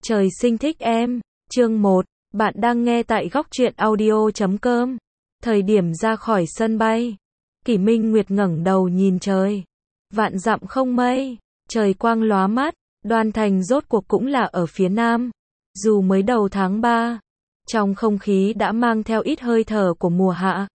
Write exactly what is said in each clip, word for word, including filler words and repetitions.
Trời sinh thích em. Chương một. Bạn đang nghe tại góc truyện audio chấm com. Thời điểm ra khỏi sân bay, Kỷ Minh Nguyệt ngẩng đầu nhìn trời. Vạn dặm không mây, trời quang lóa mắt, Đoan Thành rốt cuộc cũng là ở phía nam. Dù mới đầu tháng ba, trong không khí đã mang theo ít hơi thở của mùa hạ.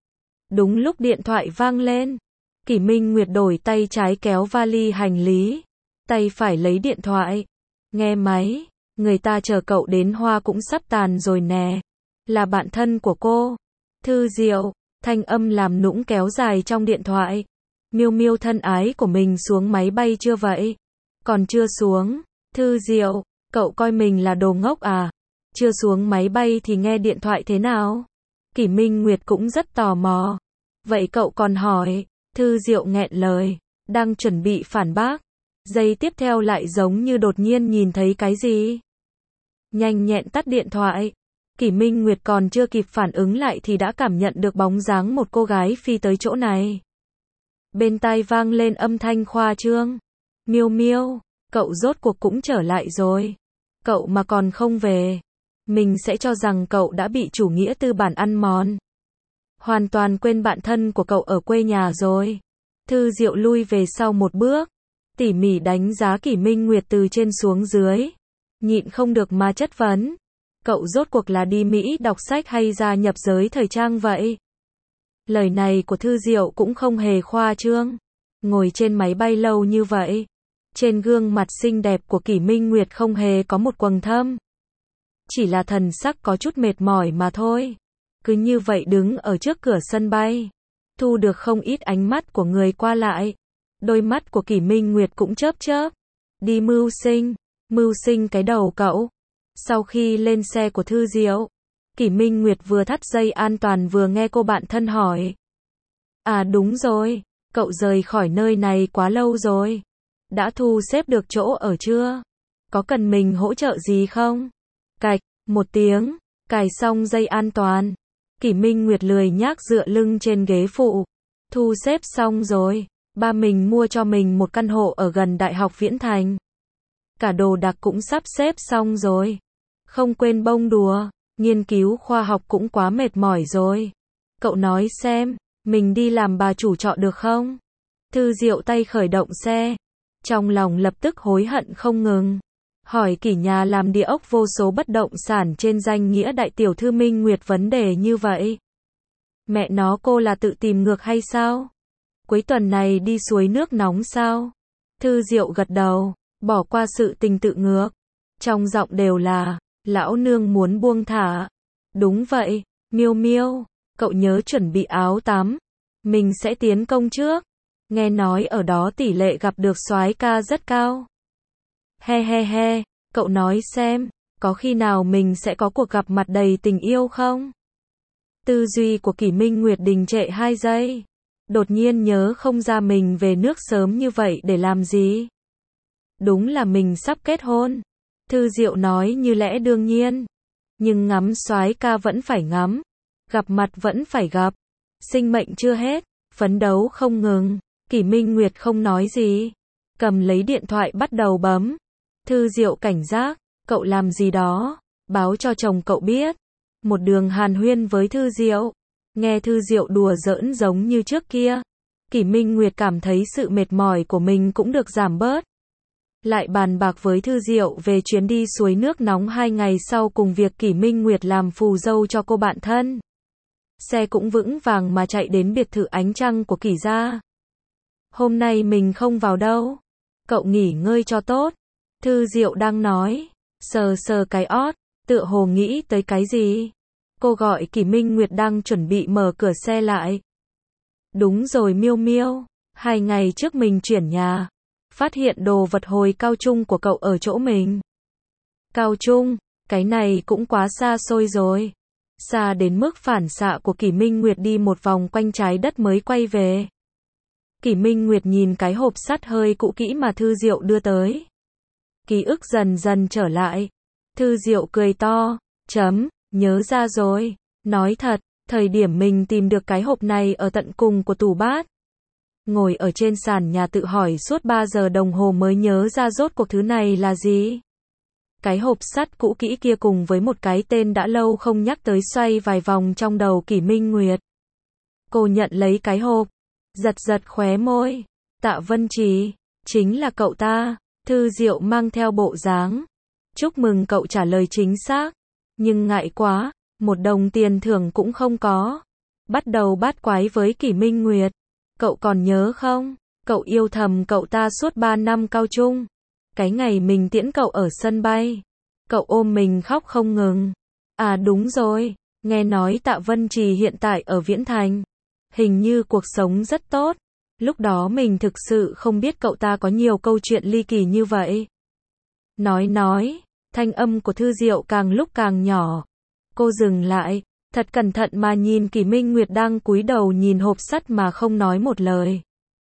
Đúng lúc điện thoại vang lên, Kỷ Minh Nguyệt đổi tay trái kéo vali hành lý, tay phải lấy điện thoại. Nghe máy, người ta chờ cậu đến hoa cũng sắp tàn rồi nè. Là bạn thân của cô, Thư Diệu. Thanh âm làm nũng kéo dài trong điện thoại. Miêu Miêu thân ái của mình xuống máy bay chưa vậy? Còn chưa xuống. Thư Diệu, cậu coi mình là đồ ngốc à? Chưa xuống máy bay thì nghe điện thoại thế nào? Kỷ Minh Nguyệt cũng rất tò mò. Vậy cậu còn hỏi? Thư Diệu nghẹn lời, đang chuẩn bị phản bác. Giây tiếp theo lại giống như đột nhiên nhìn thấy cái gì. Nhanh nhẹn tắt điện thoại. Kỷ Minh Nguyệt còn chưa kịp phản ứng lại thì đã cảm nhận được bóng dáng một cô gái phi tới chỗ này. Bên tai vang lên âm thanh khoa trương. Miêu Miêu, cậu rốt cuộc cũng trở lại rồi. Cậu mà còn không về, mình sẽ cho rằng cậu đã bị chủ nghĩa tư bản ăn mòn. Hoàn toàn quên bạn thân của cậu ở quê nhà rồi. Thư Diệu lui về sau một bước, tỉ mỉ đánh giá Kỷ Minh Nguyệt từ trên xuống dưới. Nhịn không được mà chất vấn. Cậu rốt cuộc là đi Mỹ đọc sách hay gia nhập giới thời trang vậy? Lời này của Thư Diệu cũng không hề khoa trương. Ngồi trên máy bay lâu như vậy, trên gương mặt xinh đẹp của Kỷ Minh Nguyệt không hề có một quầng thâm. Chỉ là thần sắc có chút mệt mỏi mà thôi. Cứ như vậy đứng ở trước cửa sân bay, thu được không ít ánh mắt của người qua lại. Đôi mắt của Kỷ Minh Nguyệt cũng chớp chớp. Đi mưu sinh, mưu sinh cái đầu cậu. Sau khi lên xe của Thư Diệu, Kỷ Minh Nguyệt vừa thắt dây an toàn vừa nghe cô bạn thân hỏi. À đúng rồi, cậu rời khỏi nơi này quá lâu rồi. Đã thu xếp được chỗ ở chưa? Có cần mình hỗ trợ gì không? Cạch, một tiếng, cài xong dây an toàn. Kỷ Minh Nguyệt lười nhác dựa lưng trên ghế phụ. Thu xếp xong rồi, ba mình mua cho mình một căn hộ ở gần Đại học Viễn Thành. Cả đồ đạc cũng sắp xếp xong rồi. Không quên bông đùa, nghiên cứu khoa học cũng quá mệt mỏi rồi. Cậu nói xem, mình đi làm bà chủ trọ được không? Thư Diệu tay khởi động xe, trong lòng lập tức hối hận không ngừng. Hỏi Kỷ nhà làm địa ốc vô số bất động sản trên danh nghĩa đại tiểu thư Minh Nguyệt vấn đề như vậy. Mẹ nó, cô là tự tìm ngược hay sao? Cuối tuần này đi suối nước nóng sao? Thư Diệu gật đầu, bỏ qua sự tình tự ngược. Trong giọng đều là, lão nương muốn buông thả. Đúng vậy, Miêu Miêu, cậu nhớ chuẩn bị áo tắm. Mình sẽ tiến công trước. Nghe nói ở đó tỷ lệ gặp được soái ca rất cao. He he he, cậu nói xem, có khi nào mình sẽ có cuộc gặp mặt đầy tình yêu không? Tư duy của Kỷ Minh Nguyệt đình trệ hai giây. Đột nhiên nhớ không ra mình về nước sớm như vậy để làm gì. Đúng là mình sắp kết hôn. Thư Diệu nói như lẽ đương nhiên. Nhưng ngắm soái ca vẫn phải ngắm. Gặp mặt vẫn phải gặp. Sinh mệnh chưa hết, phấn đấu không ngừng. Kỷ Minh Nguyệt không nói gì. Cầm lấy điện thoại bắt đầu bấm. Thư Diệu cảnh giác, cậu làm gì đó, báo cho chồng cậu biết. Một đường hàn huyên với Thư Diệu. Nghe Thư Diệu đùa giỡn giống như trước kia. Kỷ Minh Nguyệt cảm thấy sự mệt mỏi của mình cũng được giảm bớt. Lại bàn bạc với Thư Diệu về chuyến đi suối nước nóng hai ngày sau cùng việc Kỷ Minh Nguyệt làm phù dâu cho cô bạn thân. Xe cũng vững vàng mà chạy đến biệt thự ánh trăng của Kỷ gia. Hôm nay mình không vào đâu. Cậu nghỉ ngơi cho tốt. Thư Diệu đang nói, sờ sờ cái ót, tựa hồ nghĩ tới cái gì. Cô gọi Kỷ Minh Nguyệt đang chuẩn bị mở cửa xe lại. Đúng rồi Miêu Miêu, hai ngày trước mình chuyển nhà. Phát hiện đồ vật hồi cao trung của cậu ở chỗ mình. Cao trung, cái này cũng quá xa xôi rồi. Xa đến mức phản xạ của Kỷ Minh Nguyệt đi một vòng quanh trái đất mới quay về. Kỷ Minh Nguyệt nhìn cái hộp sắt hơi cũ kỹ mà Thư Diệu đưa tới. Ký ức dần dần trở lại. Thư Diệu cười to, chấm, nhớ ra rồi. Nói thật, thời điểm mình tìm được cái hộp này ở tận cùng của tủ bát. Ngồi ở trên sàn nhà tự hỏi suốt ba giờ đồng hồ mới nhớ ra rốt cuộc thứ này là gì. Cái hộp sắt cũ kỹ kia cùng với một cái tên đã lâu không nhắc tới xoay vài vòng trong đầu Kỷ Minh Nguyệt. Cô nhận lấy cái hộp, giật giật khóe môi. Tạ Vân Trì, chính là cậu ta. Thư Diệu mang theo bộ dáng. Chúc mừng cậu trả lời chính xác. Nhưng ngại quá, một đồng tiền thưởng cũng không có. Bắt đầu bát quái với Kỷ Minh Nguyệt. Cậu còn nhớ không? Cậu yêu thầm cậu ta suốt ba năm cao trung. Cái ngày mình tiễn cậu ở sân bay. Cậu ôm mình khóc không ngừng. À đúng rồi, nghe nói Tạ Vân Trì hiện tại ở Viễn Thành. Hình như cuộc sống rất tốt. Lúc đó mình thực sự không biết cậu ta có nhiều câu chuyện ly kỳ như vậy. Nói nói, thanh âm của Thư Diệu càng lúc càng nhỏ. Cô dừng lại, thật cẩn thận mà nhìn Kỷ Minh Nguyệt đang cúi đầu nhìn hộp sắt mà không nói một lời.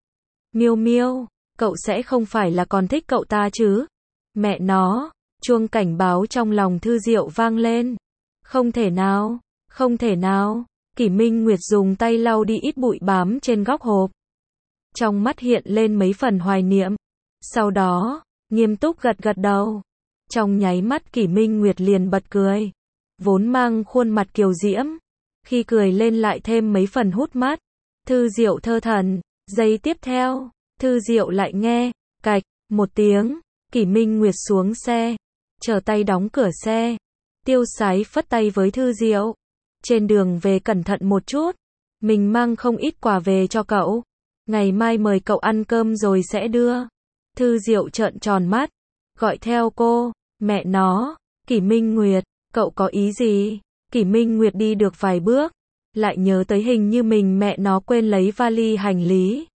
Miêu Miêu, cậu sẽ không phải là còn thích cậu ta chứ? Mẹ nó, chuông cảnh báo trong lòng Thư Diệu vang lên. Không thể nào, không thể nào. Kỷ Minh Nguyệt dùng tay lau đi ít bụi bám trên góc hộp. Trong mắt hiện lên mấy phần hoài niệm. Sau đó, nghiêm túc gật gật đầu. Trong nháy mắt Kỷ Minh Nguyệt liền bật cười. Vốn mang khuôn mặt kiều diễm. Khi cười lên lại thêm mấy phần hút mắt. Thư Diệu thơ thẩn. Giây tiếp theo, Thư Diệu lại nghe, cạch, một tiếng. Kỷ Minh Nguyệt xuống xe. Chờ tay đóng cửa xe. Tiêu Sái phất tay với Thư Diệu. Trên đường về cẩn thận một chút. Mình mang không ít quà về cho cậu. Ngày mai mời cậu ăn cơm rồi sẽ đưa. Thư Diệu trợn tròn mắt. Gọi theo cô. Mẹ nó. Kỷ Minh Nguyệt. Cậu có ý gì? Kỷ Minh Nguyệt đi được vài bước. Lại nhớ tới hình như mình mẹ nó quên lấy vali hành lý.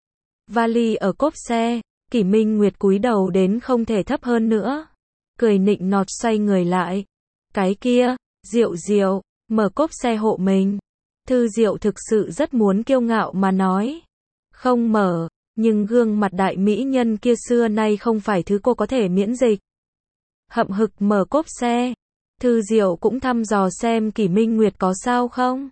Vali ở cốp xe. Kỷ Minh Nguyệt cúi đầu đến không thể thấp hơn nữa. Cười nịnh nọt xoay người lại. Cái kia. Diệu Diệu. Mở cốp xe hộ mình. Thư Diệu thực sự rất muốn kiêu ngạo mà nói. Không mở, nhưng gương mặt đại mỹ nhân kia xưa nay không phải thứ cô có thể miễn dịch. Hậm hực mở cốp xe. Thư Diệu cũng thăm dò xem Kỷ Minh Nguyệt có sao không.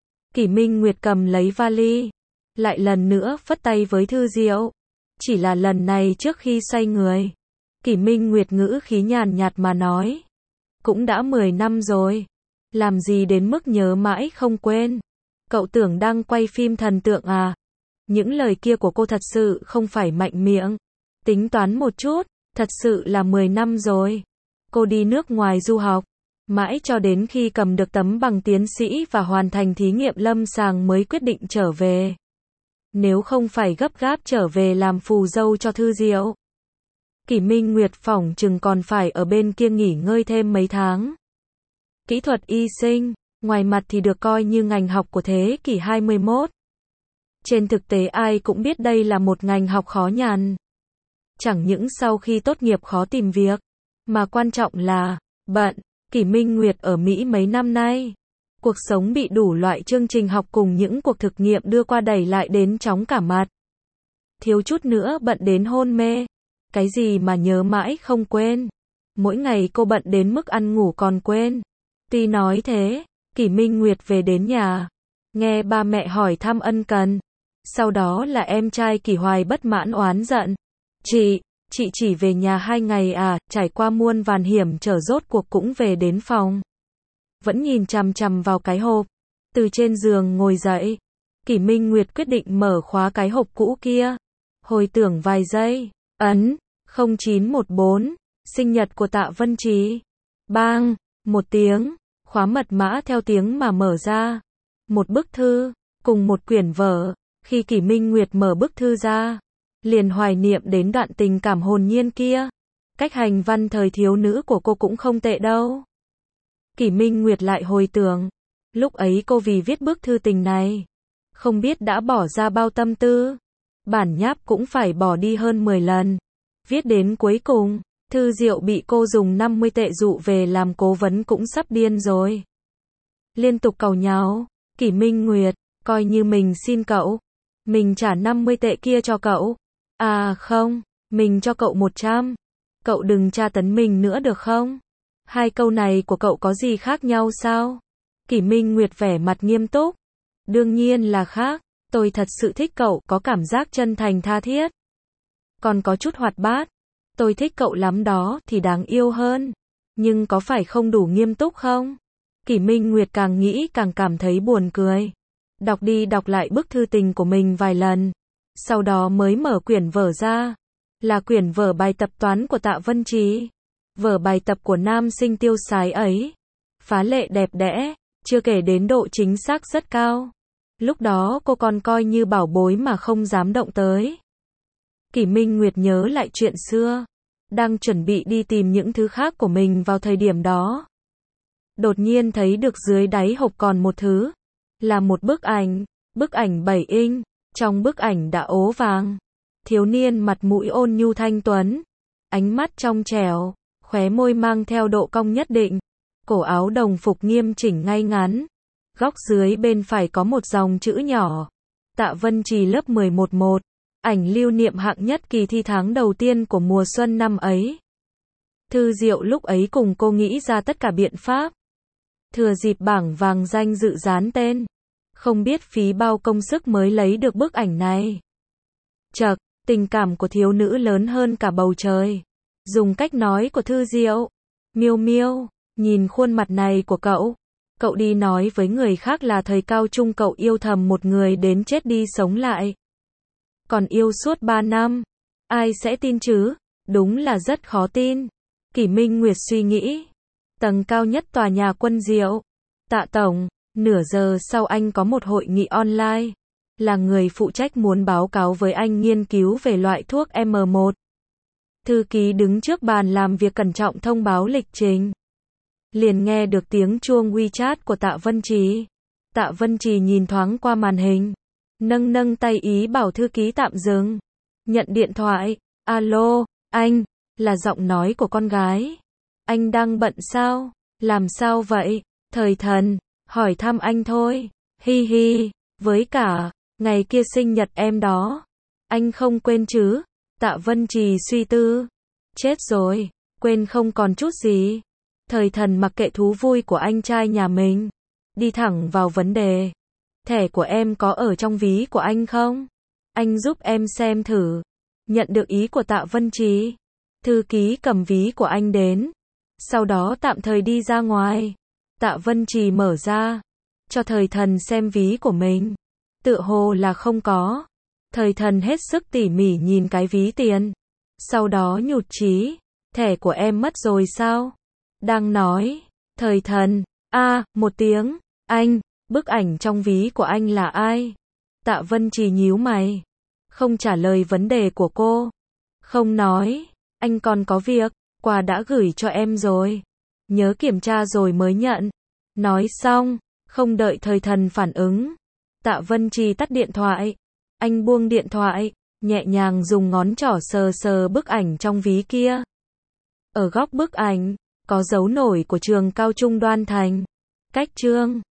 Kỷ Minh Nguyệt cầm lấy vali. Lại lần nữa phất tay với Thư Diệu. Chỉ là lần này trước khi xoay người. Kỷ Minh Nguyệt ngữ khí nhàn nhạt mà nói. Cũng đã mười năm rồi. Làm gì đến mức nhớ mãi không quên. Cậu tưởng đang quay phim thần tượng à? Những lời kia của cô thật sự không phải mạnh miệng. Tính toán một chút, thật sự là mười năm rồi. Cô đi nước ngoài du học. Mãi cho đến khi cầm được tấm bằng tiến sĩ và hoàn thành thí nghiệm lâm sàng mới quyết định trở về. Nếu không phải gấp gáp trở về làm phù dâu cho Thư Diệu. Kỷ Minh Nguyệt phỏng chừng còn phải ở bên kia nghỉ ngơi thêm mấy tháng. Kỹ thuật y sinh, ngoài mặt thì được coi như ngành học của thế kỷ hai mươi mốt. Trên thực tế ai cũng biết đây là một ngành học khó nhằn. Chẳng những sau khi tốt nghiệp khó tìm việc, mà quan trọng là, bận. Kỷ Minh Nguyệt ở Mỹ mấy năm nay. Cuộc sống bị đủ loại chương trình học cùng những cuộc thực nghiệm đưa qua đẩy lại đến chóng cả mặt. Thiếu chút nữa bận đến hôn mê. Cái gì mà nhớ mãi không quên. Mỗi ngày cô bận đến mức ăn ngủ còn quên. Tuy nói thế, Kỷ Minh Nguyệt về đến nhà. Nghe ba mẹ hỏi thăm ân cần. Sau đó là em trai Kỷ Hoài bất mãn oán giận. Chị, chị chỉ về nhà hai ngày à, trải qua muôn vàn hiểm trở rốt cuộc cũng về đến phòng. Vẫn nhìn chằm chằm vào cái hộp. Từ trên giường ngồi dậy. Kỷ Minh Nguyệt quyết định mở khóa cái hộp cũ kia. Hồi tưởng vài giây. Ấn, không chín một bốn, sinh nhật của Tạ Vân Trì. Bang, một tiếng, khóa mật mã theo tiếng mà mở ra. Một bức thư, cùng một quyển vở. Khi Kỷ Minh Nguyệt mở bức thư ra, liền hoài niệm đến đoạn tình cảm hồn nhiên kia. Cách hành văn thời thiếu nữ của cô cũng không tệ đâu. Kỷ Minh Nguyệt lại hồi tưởng, lúc ấy cô vì viết bức thư tình này, không biết đã bỏ ra bao tâm tư. Bản nháp cũng phải bỏ đi hơn mười lần. Viết đến cuối cùng, Thư Diệu bị cô dùng năm mươi tệ dụ về làm cố vấn cũng sắp điên rồi. Liên tục càu nháo, Kỷ Minh Nguyệt, coi như mình xin cậu. Mình trả năm mươi tệ kia cho cậu. À không, mình cho cậu một trăm. Cậu đừng tra tấn mình nữa được không? Hai câu này của cậu có gì khác nhau sao? Kỷ Minh Nguyệt vẻ mặt nghiêm túc. Đương nhiên là khác. Tôi thật sự thích cậu, có cảm giác chân thành tha thiết. Còn có chút hoạt bát. Tôi thích cậu lắm đó, thì đáng yêu hơn. nhưng có phải không đủ nghiêm túc không? Kỷ Minh Nguyệt càng nghĩ càng cảm thấy buồn cười. Đọc đi đọc lại bức thư tình của mình vài lần, sau đó mới mở quyển vở ra. Là quyển vở bài tập toán của Tạ Vân Trì. Vở bài tập của nam sinh tiêu sái ấy. Phá lệ đẹp đẽ, chưa kể đến độ chính xác rất cao. Lúc đó cô còn coi như bảo bối mà không dám động tới. Kỷ Minh Nguyệt nhớ lại chuyện xưa, đang chuẩn bị đi tìm những thứ khác của mình vào thời điểm đó. Đột nhiên thấy được dưới đáy hộp còn một thứ, là một bức ảnh, bức ảnh bảy inch, trong bức ảnh đã ố vàng. Thiếu niên mặt mũi ôn nhu thanh tuấn, ánh mắt trong trẻo, khóe môi mang theo độ cong nhất định, cổ áo đồng phục nghiêm chỉnh ngay ngắn. Góc dưới bên phải có một dòng chữ nhỏ, Tạ Vân Trì lớp mười một một, ảnh lưu niệm hạng nhất kỳ thi tháng đầu tiên của mùa xuân năm ấy. Thư Diệu lúc ấy cùng cô nghĩ ra tất cả biện pháp. Thừa dịp bảng vàng danh dự dán tên, không biết phí bao công sức mới lấy được bức ảnh này. Chậc, tình cảm của thiếu nữ lớn hơn cả bầu trời. Dùng cách nói của Thư Diệu, Miêu Miêu, nhìn khuôn mặt này của cậu, cậu đi nói với người khác là thời cao trung cậu yêu thầm một người đến chết đi sống lại. Còn yêu suốt ba năm, ai sẽ tin chứ? Đúng là rất khó tin. Kỷ Minh Nguyệt suy nghĩ. Tầng cao nhất tòa nhà Quân Diệu. Tạ Tổng, nửa giờ sau anh có một hội nghị online. Là người phụ trách muốn báo cáo với anh nghiên cứu về loại thuốc M một. Thư ký đứng trước bàn làm việc cẩn trọng thông báo lịch trình. Liền nghe được tiếng chuông WeChat của Tạ Vân Trì. Tạ Vân Trì nhìn thoáng qua màn hình, nâng nâng tay ý bảo thư ký tạm dừng. Nhận điện thoại, alo, anh, là giọng nói của con gái. Anh đang bận sao? Làm sao vậy? Thời Thần, hỏi thăm anh thôi. Hi hi, với cả, ngày kia sinh nhật em đó. Anh không quên chứ? Tạ Vân Trì suy tư. Chết rồi, quên không còn chút gì. Thời Thần mặc kệ thú vui của anh trai nhà mình, đi thẳng vào vấn đề. Thẻ của em có ở trong ví của anh không? Anh giúp em xem thử. Nhận được ý của Tạ Vân Trì, thư ký cầm ví của anh đến, sau đó tạm thời đi ra ngoài. Tạ Vân Trì mở ra, cho Thời Thần xem ví của mình. Tựa hồ là không có. Thời Thần hết sức tỉ mỉ nhìn cái ví tiền, sau đó nhụt chí. Thẻ của em mất rồi sao? Đang nói. Thời Thần, a à, một tiếng. Anh, bức ảnh trong ví của anh là ai? Tạ Vân Trì nhíu mày, không trả lời vấn đề của cô. Không nói, anh còn có việc, quà đã gửi cho em rồi. Nhớ kiểm tra rồi mới nhận. Nói xong, không đợi Thời Thần phản ứng, Tạ Vân Trì tắt điện thoại. Anh buông điện thoại, nhẹ nhàng dùng ngón trỏ sờ sờ bức ảnh trong ví kia. Ở góc bức ảnh, có dấu nổi của trường cao trung Đoan Thành. Cách chương